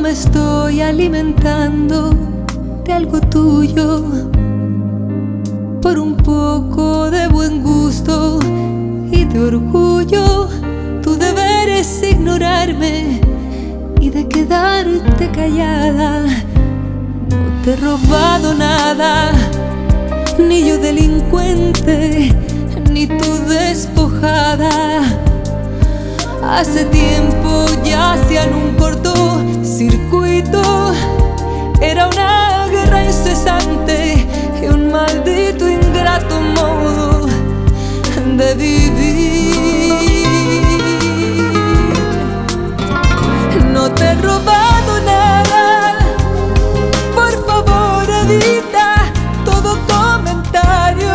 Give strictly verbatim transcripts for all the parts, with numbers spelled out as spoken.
me estoy alimentando de algo tuyo, por un poco de buen gusto y de orgullo. Tú deberes ignorarme y de quedarte callada. No te he robado nada, ni yo delincuente, ni tú despojada. Hace tiempo ya hacían un cortocircuito. Era una guerra incesante y un maldito ingrato modo de vivir. No te he robado nada, por favor evita todo comentario.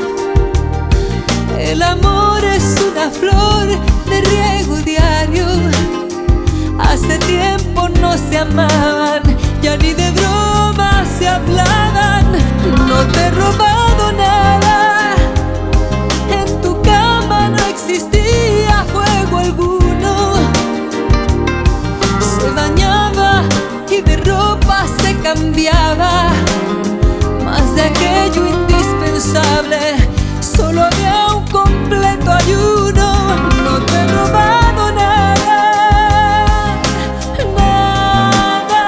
El amor es una flor de riego diario. Hace tiempo no se amaban, ya ni de broma se hablaban. No te he robado nada, en tu cama no existía fuego alguno. Se bañaba y de ropa se cambiaba, más de aquello indispensable solo había un completo ayuno. No te he robado nada, nada.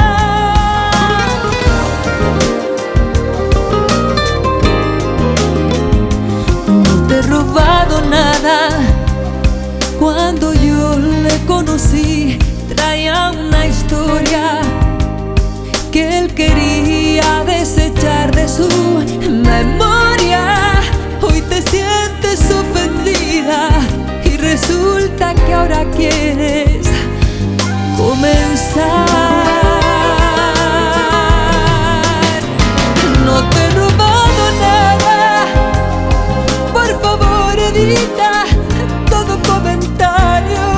No te he robado nada. Cuando yo le conocí traía una historia que él quería desechar de su memoria. Hoy te sientes ofendida y resulta que ahora quieres comenzar. No te he robado nada, por favor evita todo comentario.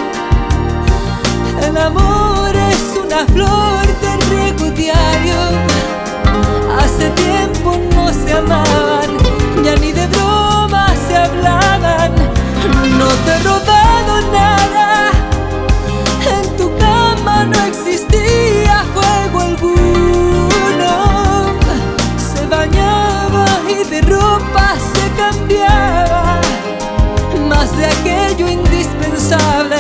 El amor es una flor de riego diario. Hace tiempo no se amaban, ya ni de broma se hablaban. No te he robado nada, en tu cama no existía fuego alguno. Se bañaba y de ropa se cambiaba, más de aquello indispensable